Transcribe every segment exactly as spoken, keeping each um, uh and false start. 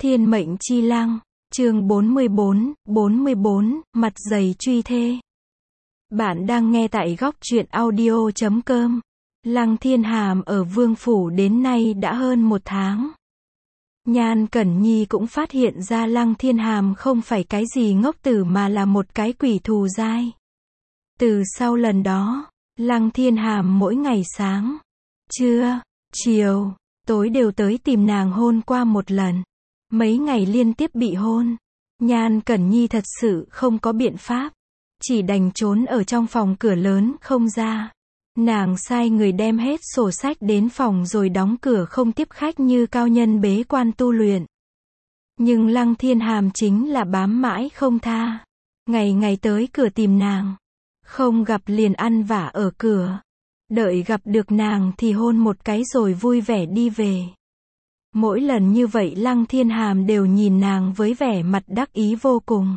Thiên mệnh chi lăng, chương bốn mươi bốn, bốn mươi bốn, mặt dày truy thê. Bạn đang nghe tại góc truyện audio chấm com. Lăng Thiên Hàm ở Vương Phủ đến nay đã hơn một tháng. Nhan Cẩn Nhi cũng phát hiện ra Lăng Thiên Hàm không phải cái gì ngốc tử mà là một cái quỷ thù dai. Từ sau lần đó, Lăng Thiên Hàm mỗi ngày sáng, trưa, chiều, tối đều tới tìm nàng hôn qua một lần. Mấy ngày liên tiếp bị hôn, Nhan Cẩn Nhi thật sự không có biện pháp, chỉ đành trốn ở trong phòng cửa lớn không ra. Nàng sai người đem hết sổ sách đến phòng rồi đóng cửa không tiếp khách như cao nhân bế quan tu luyện. Nhưng Lăng Thiên Hàm chính là bám mãi không tha, ngày ngày tới cửa tìm nàng, không gặp liền ăn vả ở cửa, đợi gặp được nàng thì hôn một cái rồi vui vẻ đi về. Mỗi lần như vậy Lăng Thiên Hàm đều nhìn nàng với vẻ mặt đắc ý vô cùng.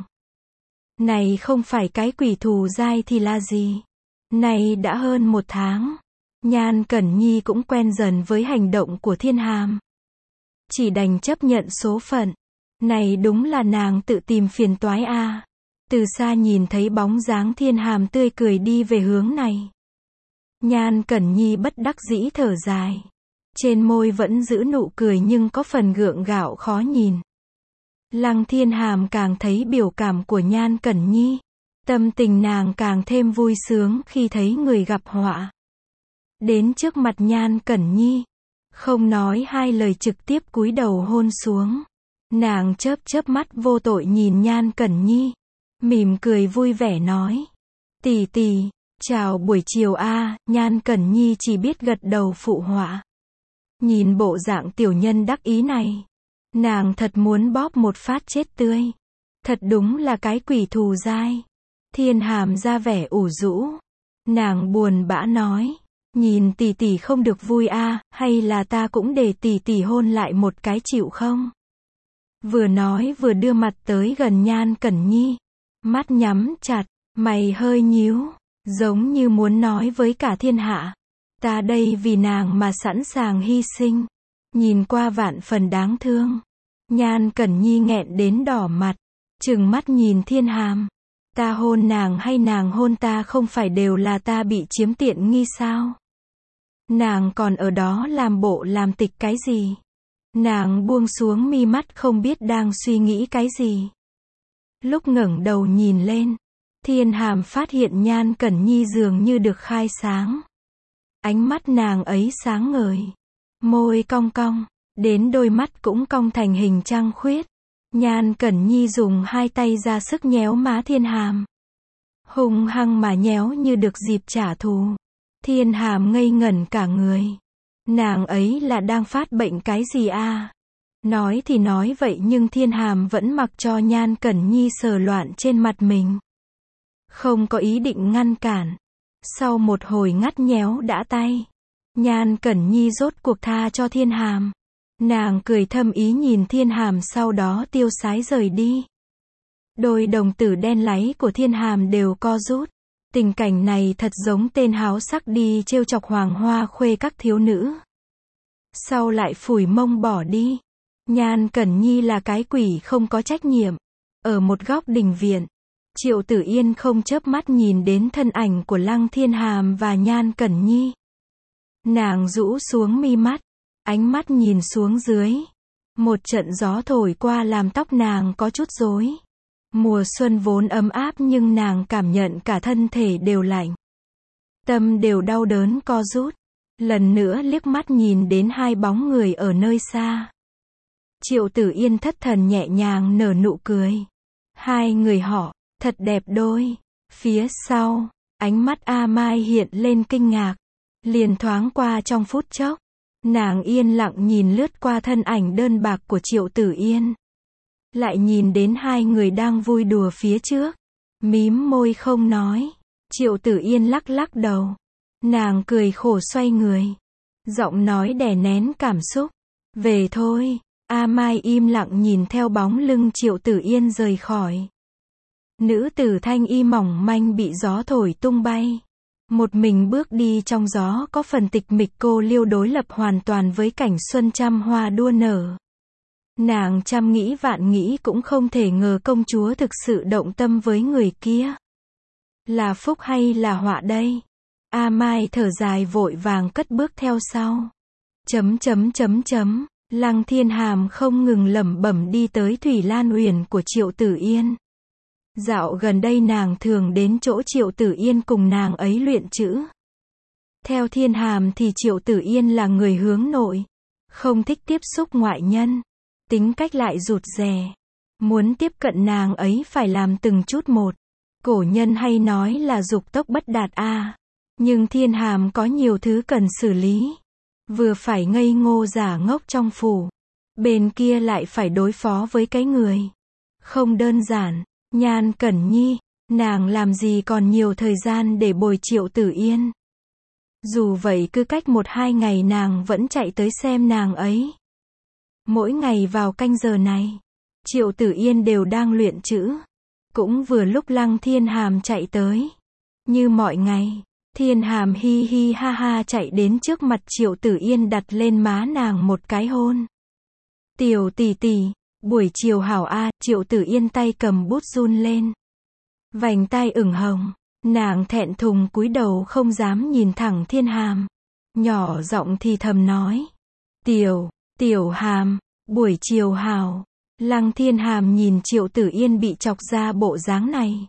Này không phải cái quỷ thù dai thì là gì? Này đã hơn một tháng, Nhan Cẩn Nhi cũng quen dần với hành động của Thiên Hàm. Chỉ đành chấp nhận số phận. Này đúng là nàng tự tìm phiền toái a. À. Từ xa nhìn thấy bóng dáng Thiên Hàm tươi cười đi về hướng này. Nhan Cẩn Nhi bất đắc dĩ thở dài. Trên môi vẫn giữ nụ cười nhưng có phần gượng gạo khó nhìn. Lăng Thiên Hàm càng thấy biểu cảm của Nhan Cẩn Nhi. Tâm tình nàng càng thêm vui sướng khi thấy người gặp họa. Đến trước mặt Nhan Cẩn Nhi, không nói hai lời trực tiếp cúi đầu hôn xuống. Nàng chớp chớp mắt vô tội nhìn Nhan Cẩn Nhi, mỉm cười vui vẻ nói: "Tỷ tỷ, chào buổi chiều a." Nhan Cẩn Nhi chỉ biết gật đầu phụ họa. Nhìn bộ dạng tiểu nhân đắc ý này, nàng thật muốn bóp một phát chết tươi. Thật đúng là cái quỷ thù dai. Thiên Hàm ra vẻ ủ rũ. Nàng buồn bã nói: "Nhìn tỷ tỷ không được vui a, à, hay là ta cũng để tỷ tỷ hôn lại một cái chịu không?" Vừa nói vừa đưa mặt tới gần Nhan Cẩn Nhi, mắt nhắm chặt, mày hơi nhíu, giống như muốn nói với cả thiên hạ: "Ta đây vì nàng mà sẵn sàng hy sinh." Nhìn qua vạn phần đáng thương. Nhan Cẩn Nhi nghẹn đến đỏ mặt, trừng mắt nhìn Thiên Hàm. Ta hôn nàng hay nàng hôn ta không phải đều là ta bị chiếm tiện nghi sao? Nàng còn ở đó làm bộ làm tịch cái gì? Nàng buông xuống mi mắt không biết đang suy nghĩ cái gì. Lúc ngẩng đầu nhìn lên, Thiên Hàm phát hiện Nhan Cẩn Nhi dường như được khai sáng. Ánh mắt nàng ấy sáng ngời, môi cong cong, đến đôi mắt cũng cong thành hình trăng khuyết. Nhan Cẩn Nhi dùng hai tay ra sức nhéo má Thiên Hàm, hung hăng mà nhéo như được dịp trả thù. Thiên Hàm ngây ngẩn cả người. Nàng ấy là đang phát bệnh cái gì a? À? Nói thì nói vậy nhưng Thiên Hàm vẫn mặc cho Nhan Cẩn Nhi sờ loạn trên mặt mình, không có ý định ngăn cản. Sau một hồi ngắt nhéo đã tay, Nhan Cẩn Nhi rốt cuộc tha cho Thiên Hàm. Nàng cười thâm ý nhìn Thiên Hàm sau đó tiêu sái rời đi. Đôi đồng tử đen láy của Thiên Hàm đều co rút. Tình cảnh này thật giống tên háo sắc đi trêu chọc hoàng hoa khuê các thiếu nữ. Sau lại phủi mông bỏ đi. Nhan Cẩn Nhi là cái quỷ không có trách nhiệm. Ở một góc đình viện, Triệu Tử Yên không chớp mắt nhìn đến thân ảnh của Lăng Thiên Hàm và Nhan Cẩn Nhi. Nàng rũ xuống mi mắt, ánh mắt nhìn xuống dưới. Một trận gió thổi qua làm tóc nàng có chút rối. Mùa xuân vốn ấm áp nhưng nàng cảm nhận cả thân thể đều lạnh. Tâm đều đau đớn co rút. Lần nữa liếc mắt nhìn đến hai bóng người ở nơi xa. Triệu Tử Yên thất thần nhẹ nhàng nở nụ cười. Hai người họ, thật đẹp đôi. Phía sau, ánh mắt A Mai hiện lên kinh ngạc. Liền thoáng qua trong phút chốc. Nàng yên lặng nhìn lướt qua thân ảnh đơn bạc của Triệu Tử Yên. Lại nhìn đến hai người đang vui đùa phía trước. Mím môi không nói. Triệu Tử Yên lắc lắc đầu. Nàng cười khổ xoay người. Giọng nói đè nén cảm xúc. Về thôi. A Mai im lặng nhìn theo bóng lưng Triệu Tử Yên rời khỏi. Nữ tử thanh y mỏng manh bị gió thổi tung bay. Một mình bước đi trong gió có phần tịch mịch, cô liêu đối lập hoàn toàn với cảnh xuân trăm hoa đua nở. Nàng trăm nghĩ vạn nghĩ cũng không thể ngờ công chúa thực sự động tâm với người kia. Là phúc hay là họa đây? A Mai thở dài vội vàng cất bước theo sau. Chấm chấm chấm chấm, Lăng Thiên Hàm không ngừng lẩm bẩm đi tới Thủy Lan Uyển của Triệu Tử Yên. Dạo gần đây nàng thường đến chỗ Triệu Tử Yên cùng nàng ấy luyện chữ. Theo Thiên Hàm thì Triệu Tử Yên là người hướng nội, không thích tiếp xúc ngoại nhân, tính cách lại rụt rè. Muốn tiếp cận nàng ấy phải làm từng chút một. Cổ nhân hay nói là dục tốc bất đạt a. À. Nhưng Thiên Hàm có nhiều thứ cần xử lý. Vừa phải ngây ngô giả ngốc trong phủ, bên kia lại phải đối phó với cái người. Không đơn giản, Nhan Cẩn Nhi, nàng làm gì còn nhiều thời gian để bồi Triệu Tử Yên. Dù vậy cứ cách một hai ngày nàng vẫn chạy tới xem nàng ấy. Mỗi ngày vào canh giờ này, Triệu Tử Yên đều đang luyện chữ. Cũng vừa lúc Lăng Thiên Hàm chạy tới. Như mọi ngày, Thiên Hàm hi hi ha ha chạy đến trước mặt Triệu Tử Yên đặt lên má nàng một cái hôn. Tiểu tỷ tỷ, buổi chiều hảo a. Triệu Tử Yên tay cầm bút run lên. Vành tai ửng hồng, nàng thẹn thùng cúi đầu không dám nhìn thẳng Thiên Hàm. Nhỏ giọng thì thầm nói. Tiểu, tiểu Hàm, buổi chiều hảo. Lăng Thiên Hàm nhìn Triệu Tử Yên bị chọc ra bộ dáng này.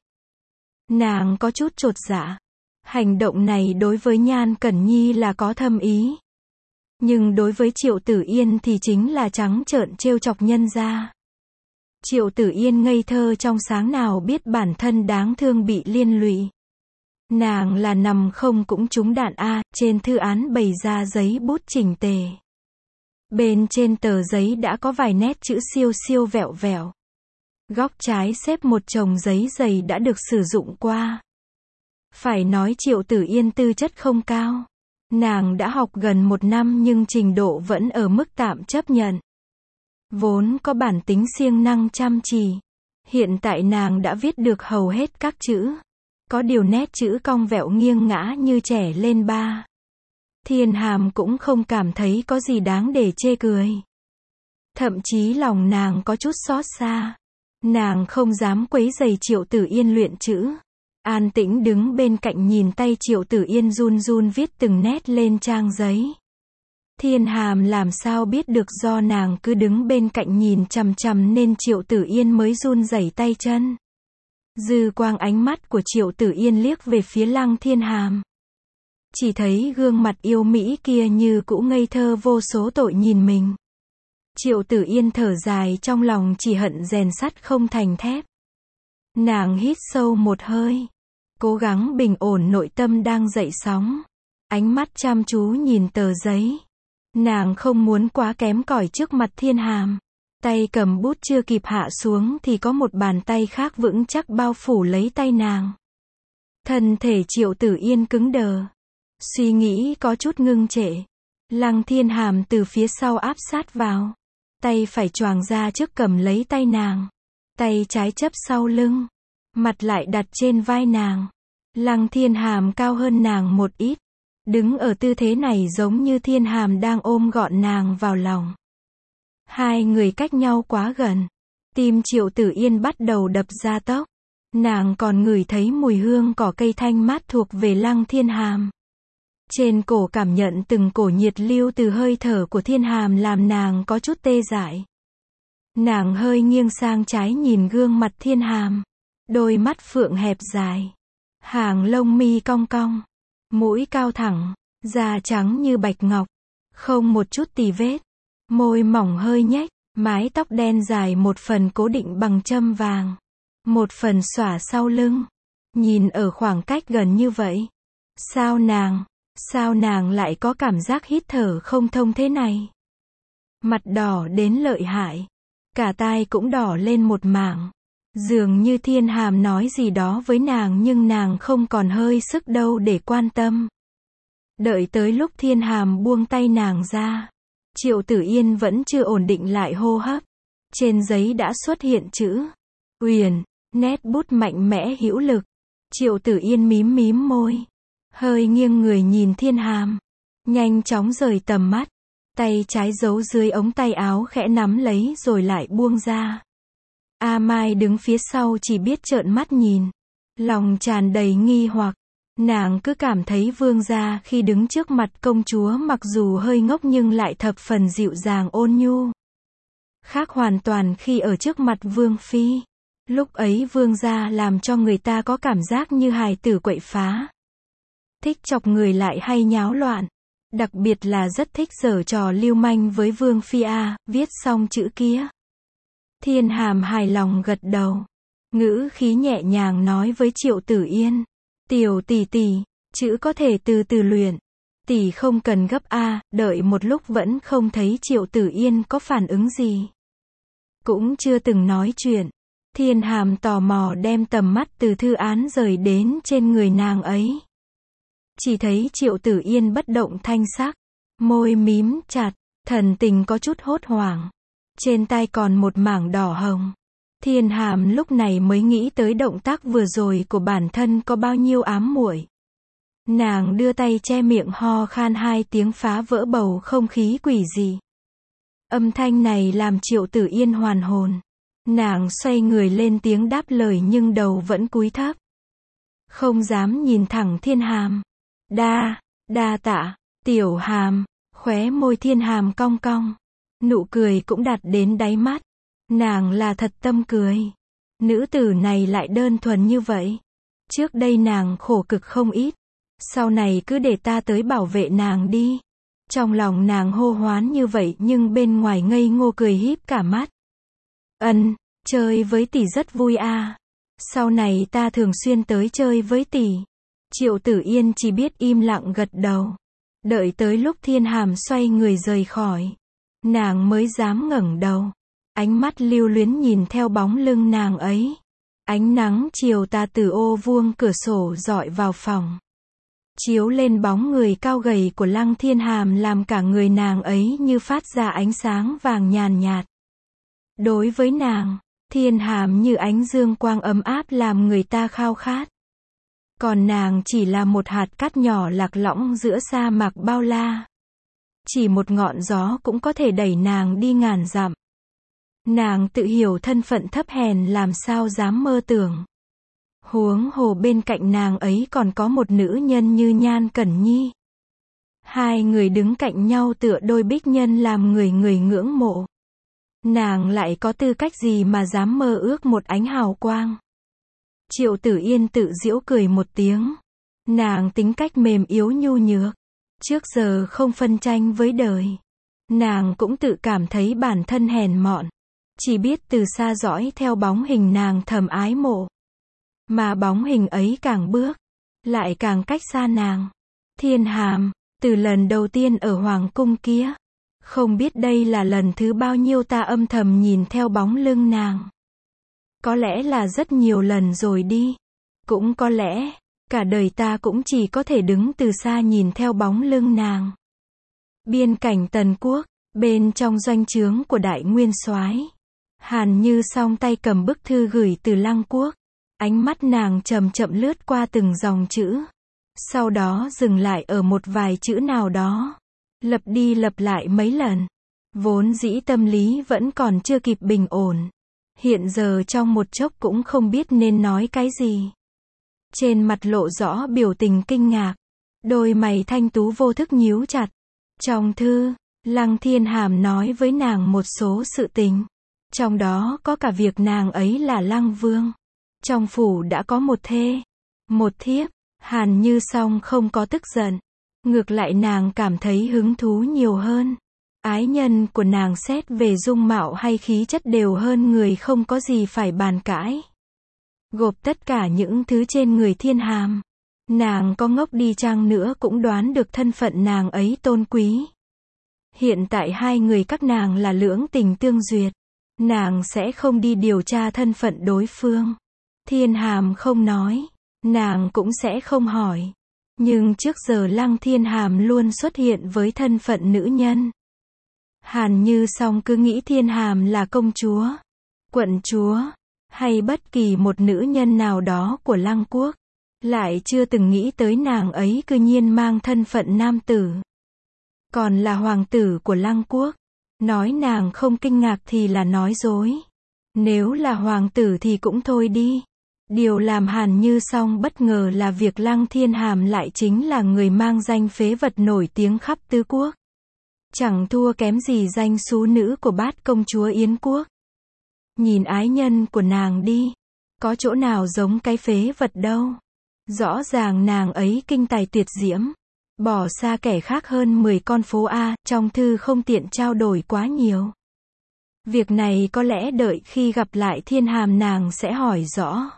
Nàng có chút chột dạ. Hành động này đối với Nhan Cẩn Nhi là có thâm ý. Nhưng đối với Triệu Tử Yên thì chính là trắng trợn trêu chọc nhân gia. Triệu Tử Yên ngây thơ trong sáng nào biết bản thân đáng thương bị liên lụy. Nàng là nằm không cũng trúng đạn a. Trên thư án bày ra giấy bút chỉnh tề. Bên trên tờ giấy đã có vài nét chữ siêu siêu vẹo vẹo. Góc trái xếp một chồng giấy dày đã được sử dụng qua. Phải nói Triệu Tử Yên tư chất không cao. Nàng đã học gần một năm nhưng trình độ vẫn ở mức tạm chấp nhận. Vốn có bản tính siêng năng chăm chỉ. Hiện tại nàng đã viết được hầu hết các chữ. Có điều nét chữ cong vẹo nghiêng ngã như trẻ lên ba. Thiên Hàm cũng không cảm thấy có gì đáng để chê cười. Thậm chí lòng nàng có chút xót xa. Nàng không dám quấy rầy Triệu Tử Yên luyện chữ. An tĩnh đứng bên cạnh nhìn tay Triệu Tử Yên run run viết từng nét lên trang giấy. Thiên Hàm làm sao biết được do nàng cứ đứng bên cạnh nhìn chằm chằm nên Triệu Tử Yên mới run rẩy tay chân. Dư quang ánh mắt của Triệu Tử Yên liếc về phía Lăng Thiên Hàm. Chỉ thấy gương mặt yêu mỹ kia như cũ ngây thơ vô số tội nhìn mình. Triệu Tử Yên thở dài trong lòng chỉ hận rèn sắt không thành thép. Nàng hít sâu một hơi. Cố gắng bình ổn nội tâm đang dậy sóng. Ánh mắt chăm chú nhìn tờ giấy. Nàng không muốn quá kém cỏi trước mặt Thiên Hàm. Tay cầm bút chưa kịp hạ xuống thì có một bàn tay khác vững chắc bao phủ lấy tay nàng. Thân thể Triệu Tử Yên cứng đờ. Suy nghĩ có chút ngưng trệ. Lăng Thiên Hàm từ phía sau áp sát vào. Tay phải choàng ra trước cầm lấy tay nàng. Tay trái chấp sau lưng. Mặt lại đặt trên vai nàng. Lăng Thiên Hàm cao hơn nàng một ít. Đứng ở tư thế này giống như Thiên Hàm đang ôm gọn nàng vào lòng. Hai người cách nhau quá gần. Tim Triệu Tử Yên bắt đầu đập ra tốc. Nàng còn ngửi thấy mùi hương cỏ cây thanh mát thuộc về Lăng Thiên Hàm. Trên cổ cảm nhận từng cổ nhiệt lưu từ hơi thở của Thiên Hàm làm nàng có chút tê dại. Nàng hơi nghiêng sang trái nhìn gương mặt Thiên Hàm. Đôi mắt phượng hẹp dài. Hàng lông mi cong cong. Mũi cao thẳng. Da trắng như bạch ngọc. Không một chút tì vết. Môi mỏng hơi nhếch. Mái tóc đen dài một phần cố định bằng châm vàng. Một phần xõa sau lưng. Nhìn ở khoảng cách gần như vậy. Sao nàng, sao nàng lại có cảm giác hít thở không thông thế này? Mặt đỏ đến lợi hại. Cả tai cũng đỏ lên một mảng. Dường như Thiên Hàm nói gì đó với nàng nhưng nàng không còn hơi sức đâu để quan tâm. Đợi tới lúc Thiên Hàm buông tay nàng ra. Triệu Tử Yên vẫn chưa ổn định lại hô hấp. Trên giấy đã xuất hiện chữ Uyển, nét bút mạnh mẽ hữu lực. Triệu Tử Yên mím mím môi. Hơi nghiêng người nhìn Thiên Hàm. Nhanh chóng rời tầm mắt. tay trái giấu dưới ống tay áo khẽ nắm lấy rồi lại buông ra. A Mai đứng phía sau chỉ biết trợn mắt nhìn, lòng tràn đầy nghi hoặc. Nàng cứ cảm thấy vương gia khi đứng trước mặt công chúa mặc dù hơi ngốc nhưng lại thập phần dịu dàng ôn nhu. Khác hoàn toàn khi ở trước mặt vương phi. Lúc ấy vương gia làm cho người ta có cảm giác như hài tử quậy phá. Thích chọc người lại hay nháo loạn. Đặc biệt là rất thích giở trò lưu manh với vương phi a, viết xong chữ kia. Thiên Hàm hài lòng gật đầu. Ngữ khí nhẹ nhàng nói với Triệu Tử Yên. Tiểu tỷ tỷ, chữ có thể từ từ luyện. Tỷ không cần gấp a, đợi một lúc vẫn không thấy Triệu Tử Yên có phản ứng gì. Cũng chưa từng nói chuyện. Thiên Hàm tò mò đem tầm mắt từ thư án rời đến trên người nàng ấy. Chỉ thấy Triệu Tử Yên bất động thanh sắc, môi mím chặt, thần tình có chút hốt hoảng. Trên tay còn một mảng đỏ hồng. Thiên Hàm lúc này mới nghĩ tới động tác vừa rồi của bản thân có bao nhiêu ám muội. Nàng đưa tay che miệng ho khan hai tiếng phá vỡ bầu không khí quỷ dị. Âm thanh này làm Triệu Tử Yên hoàn hồn. Nàng xoay người lên tiếng đáp lời nhưng đầu vẫn cúi thấp. Không dám nhìn thẳng Thiên Hàm. Đa, đa tạ, Tiểu Hàm, khóe môi Thiên Hàm cong cong. Nụ cười cũng đạt đến đáy mắt. Nàng là thật tâm cười. Nữ tử này lại đơn thuần như vậy. Trước đây nàng khổ cực không ít. Sau này cứ để ta tới bảo vệ nàng đi. Trong lòng nàng hô hoán như vậy nhưng bên ngoài ngây ngô cười híp cả mắt. Ân, chơi với tỷ rất vui a. Sau này ta thường xuyên tới chơi với tỷ. Triệu Tử Yên chỉ biết im lặng gật đầu. Đợi tới lúc Thiên Hàm xoay người rời khỏi. Nàng mới dám ngẩng đầu. Ánh mắt lưu luyến nhìn theo bóng lưng nàng ấy. Ánh nắng chiều tà từ ô vuông cửa sổ rọi vào phòng. Chiếu lên bóng người cao gầy của Lăng Thiên Hàm làm cả người nàng ấy như phát ra ánh sáng vàng nhàn nhạt. Đối với nàng, Thiên Hàm như ánh dương quang ấm áp làm người ta khao khát. Còn nàng chỉ là một hạt cát nhỏ lạc lõng giữa sa mạc bao la. Chỉ một ngọn gió cũng có thể đẩy nàng đi ngàn dặm. Nàng tự hiểu thân phận thấp hèn làm sao dám mơ tưởng. Huống hồ bên cạnh nàng ấy còn có một nữ nhân như Nhan Cẩn Nhi. Hai người đứng cạnh nhau tựa đôi bích nhân làm người người ngưỡng mộ. Nàng lại có tư cách gì mà dám mơ ước một ánh hào quang. Triệu Tử Yên tự giễu cười một tiếng. Nàng tính cách mềm yếu nhu nhược. Trước giờ không phân tranh với đời. Nàng cũng tự cảm thấy bản thân hèn mọn. Chỉ biết từ xa dõi theo bóng hình nàng thầm ái mộ. Mà bóng hình ấy càng bước, lại càng cách xa nàng. Thiên Hàm, từ lần đầu tiên ở Hoàng cung kia. Không biết đây là lần thứ bao nhiêu ta âm thầm nhìn theo bóng lưng nàng. Có lẽ là rất nhiều lần rồi đi. Cũng có lẽ, cả đời ta cũng chỉ có thể đứng từ xa nhìn theo bóng lưng nàng. Biên cảnh Tần Quốc, bên trong doanh trướng của Đại Nguyên Soái. Hàn Như song tay cầm bức thư gửi từ Lăng Quốc. Ánh mắt nàng chậm chậm lướt qua từng dòng chữ. Sau đó dừng lại ở một vài chữ nào đó. Lặp đi lặp lại mấy lần. Vốn dĩ tâm lý vẫn còn chưa kịp bình ổn. Hiện giờ trong một chốc cũng không biết nên nói cái gì. Trên mặt lộ rõ biểu tình kinh ngạc. Đôi mày thanh tú vô thức nhíu chặt. Trong thư, Lăng Thiên Hàm nói với nàng một số sự tình. Trong đó có cả việc nàng ấy là Lăng Vương. Trong phủ đã có một thê, một thiếp. Hàn Như song không có tức giận. Ngược lại nàng cảm thấy hứng thú nhiều hơn. Ái nhân của nàng xét về dung mạo hay khí chất đều hơn người không có gì phải bàn cãi. Gộp tất cả những thứ trên người Thiên Hàm. Nàng có ngốc đi chăng nữa cũng đoán được thân phận nàng ấy tôn quý. Hiện tại hai người các nàng là lưỡng tình tương duyệt. Nàng sẽ không đi điều tra thân phận đối phương. Thiên Hàm không nói. Nàng cũng sẽ không hỏi. Nhưng trước giờ Lăng Thiên Hàm luôn xuất hiện với thân phận nữ nhân. Hàn Như song cứ nghĩ Thiên Hàm là công chúa, quận chúa, hay bất kỳ một nữ nhân nào đó của Lăng Quốc. Lại chưa từng nghĩ tới nàng ấy cư nhiên mang thân phận nam tử. Còn là hoàng tử của Lăng quốc. Nói nàng không kinh ngạc thì là nói dối. Nếu là hoàng tử thì cũng thôi đi. Điều làm Hàn Như Song bất ngờ là việc Lăng Thiên Hàm lại chính là người mang danh phế vật nổi tiếng khắp tứ quốc. Chẳng thua kém gì danh xú nữ của bát công chúa Yến quốc. Nhìn ái nhân của nàng đi. Có chỗ nào giống cái phế vật đâu. Rõ ràng nàng ấy kinh tài tuyệt diễm. Bỏ xa kẻ khác hơn mười con phố A, trong thư không tiện trao đổi quá nhiều. Việc này có lẽ đợi khi gặp lại Thiên Hàm nàng sẽ hỏi rõ.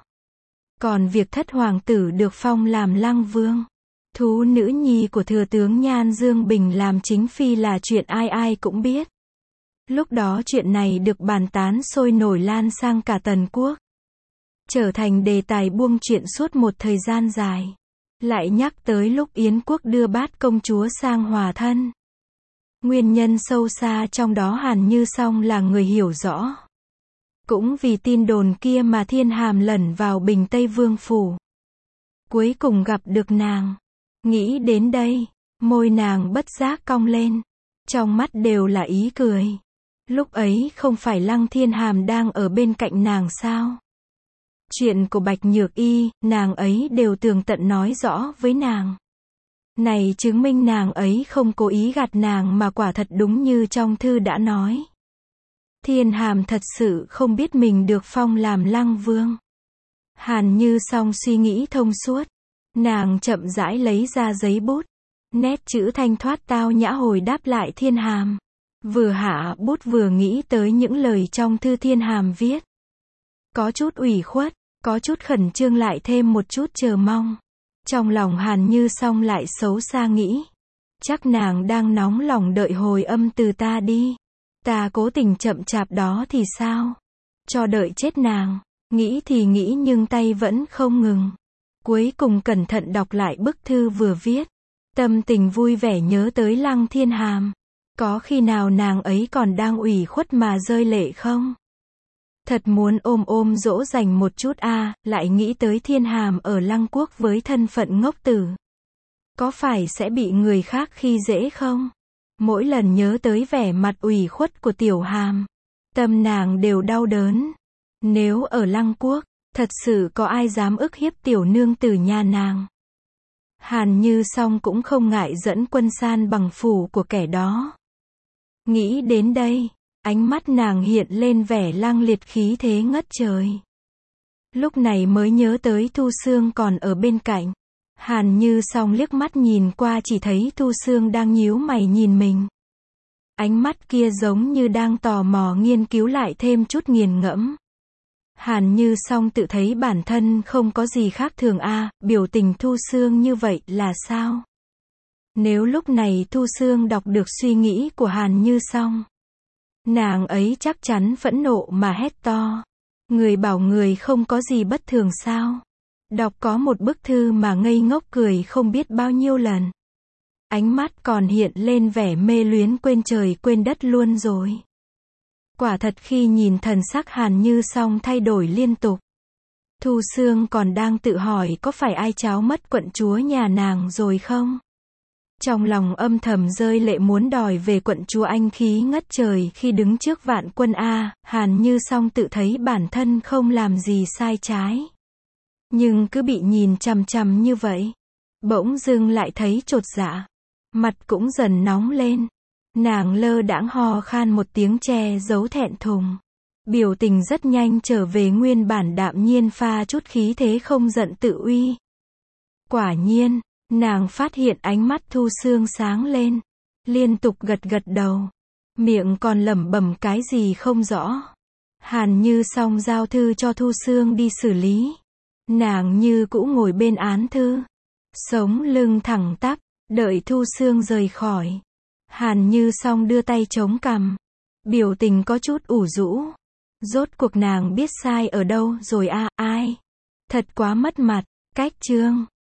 Còn việc thất hoàng tử được phong làm Lăng vương, thú nữ nhi của thừa tướng Nhan Dương Bình làm chính phi là chuyện ai ai cũng biết. Lúc đó chuyện này được bàn tán sôi nổi lan sang cả Tần quốc. Trở thành đề tài buông chuyện suốt một thời gian dài. Lại nhắc tới lúc Yến quốc đưa bát công chúa sang hòa thân. Nguyên nhân sâu xa trong đó Hàn Như Song là người hiểu rõ. Cũng vì tin đồn kia mà Thiên Hàm lẩn vào Bình Tây Vương phủ. Cuối cùng gặp được nàng. Nghĩ đến đây, môi nàng bất giác cong lên. Trong mắt đều là ý cười. Lúc ấy không phải Lăng Thiên Hàm đang ở bên cạnh nàng sao? Chuyện của Bạch Nhược Y, nàng ấy đều tường tận nói rõ với nàng. Này chứng minh nàng ấy không cố ý gạt nàng mà quả thật đúng như trong thư đã nói. Thiên Hàm thật sự không biết mình được phong làm Lăng vương. Hàn Như Song suy nghĩ thông suốt. Nàng chậm rãi lấy ra giấy bút. Nét chữ thanh thoát tao nhã hồi đáp lại Thiên Hàm. Vừa hạ bút vừa nghĩ tới những lời trong thư Thiên Hàm viết. Có chút ủy khuất, có chút khẩn trương lại thêm một chút chờ mong. Trong lòng Hàn Như Song lại xấu xa nghĩ. Chắc nàng đang nóng lòng đợi hồi âm từ ta đi. Ta cố tình chậm chạp đó thì sao? Cho đợi chết nàng. Nghĩ thì nghĩ nhưng tay vẫn không ngừng. Cuối cùng cẩn thận đọc lại bức thư vừa viết. Tâm tình vui vẻ nhớ tới Lăng Thiên Hàm. Có khi nào nàng ấy còn đang ủy khuất mà rơi lệ không? Thật muốn ôm ôm dỗ dành một chút a, à, lại nghĩ tới Thiên Hàm ở Lăng quốc với thân phận ngốc tử. Có phải sẽ bị người khác khi dễ không? Mỗi lần nhớ tới vẻ mặt ủy khuất của Tiểu Hàm, tâm nàng đều đau đớn. Nếu ở Lăng quốc, thật sự có ai dám ức hiếp tiểu nương tử nhà nàng. Hàn Như Song cũng không ngại dẫn quân san bằng phủ của kẻ đó. Nghĩ đến đây, ánh mắt nàng hiện lên vẻ lăng liệt khí thế ngất trời. Lúc này mới nhớ tới Thu Xương còn ở bên cạnh. Hàn Như Song liếc mắt nhìn qua chỉ thấy Thu Xương đang nhíu mày nhìn mình. Ánh mắt kia giống như đang tò mò nghiên cứu lại thêm chút nghiền ngẫm. Hàn Như Song tự thấy bản thân không có gì khác thường a, à, biểu tình Thu Xương như vậy là sao? Nếu lúc này Thu Xương đọc được suy nghĩ của Hàn Như Song, nàng ấy chắc chắn phẫn nộ mà hét to. Người bảo người không có gì bất thường sao? Đọc có một bức thư mà ngây ngốc cười không biết bao nhiêu lần. Ánh mắt còn hiện lên vẻ mê luyến quên trời quên đất luôn rồi. Quả thật khi nhìn thần sắc Hàn Như Song thay đổi liên tục. Thu Xương còn đang tự hỏi có phải ai tráo mất quận chúa nhà nàng rồi không? Trong lòng âm thầm rơi lệ muốn đòi về quận chúa anh khí ngất trời khi đứng trước vạn quân a, Hàn Như Song tự thấy bản thân không làm gì sai trái. Nhưng cứ bị nhìn chằm chằm như vậy, bỗng dưng lại thấy chột dạ. Mặt cũng dần nóng lên. Nàng lơ đãng ho khan một tiếng che giấu thẹn thùng. Biểu tình rất nhanh trở về nguyên bản đạm nhiên pha chút khí thế không giận tự uy. Quả nhiên, nàng phát hiện ánh mắt Thu Xương sáng lên. Liên tục gật gật đầu. Miệng còn lẩm bẩm cái gì không rõ. Hàn Như Song giao thư cho Thu Xương đi xử lý. Nàng như cũ ngồi bên án thư. Sống lưng thẳng tắp, đợi Thu Xương rời khỏi. Hàn Như Song đưa tay chống cằm. Biểu tình có chút ủ rũ. Rốt cuộc nàng biết sai ở đâu rồi a, à, ai? Thật quá mất mặt. Cách chương